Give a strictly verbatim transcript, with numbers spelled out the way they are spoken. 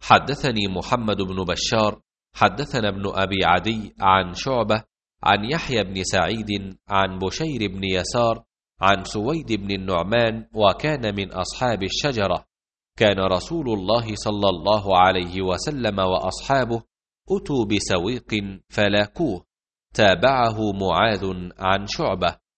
حدثني محمد بن بشار حدثنا ابن أبي عدي عن شعبة عن يحيى بن سعيد عن بشير بن يسار عن سويد بن النعمان وكان من أصحاب الشجرة. كان رسول الله صلى الله عليه وسلم وأصحابه أتوا بسويق فلاكوه. تابعه معاذ عن شعبة.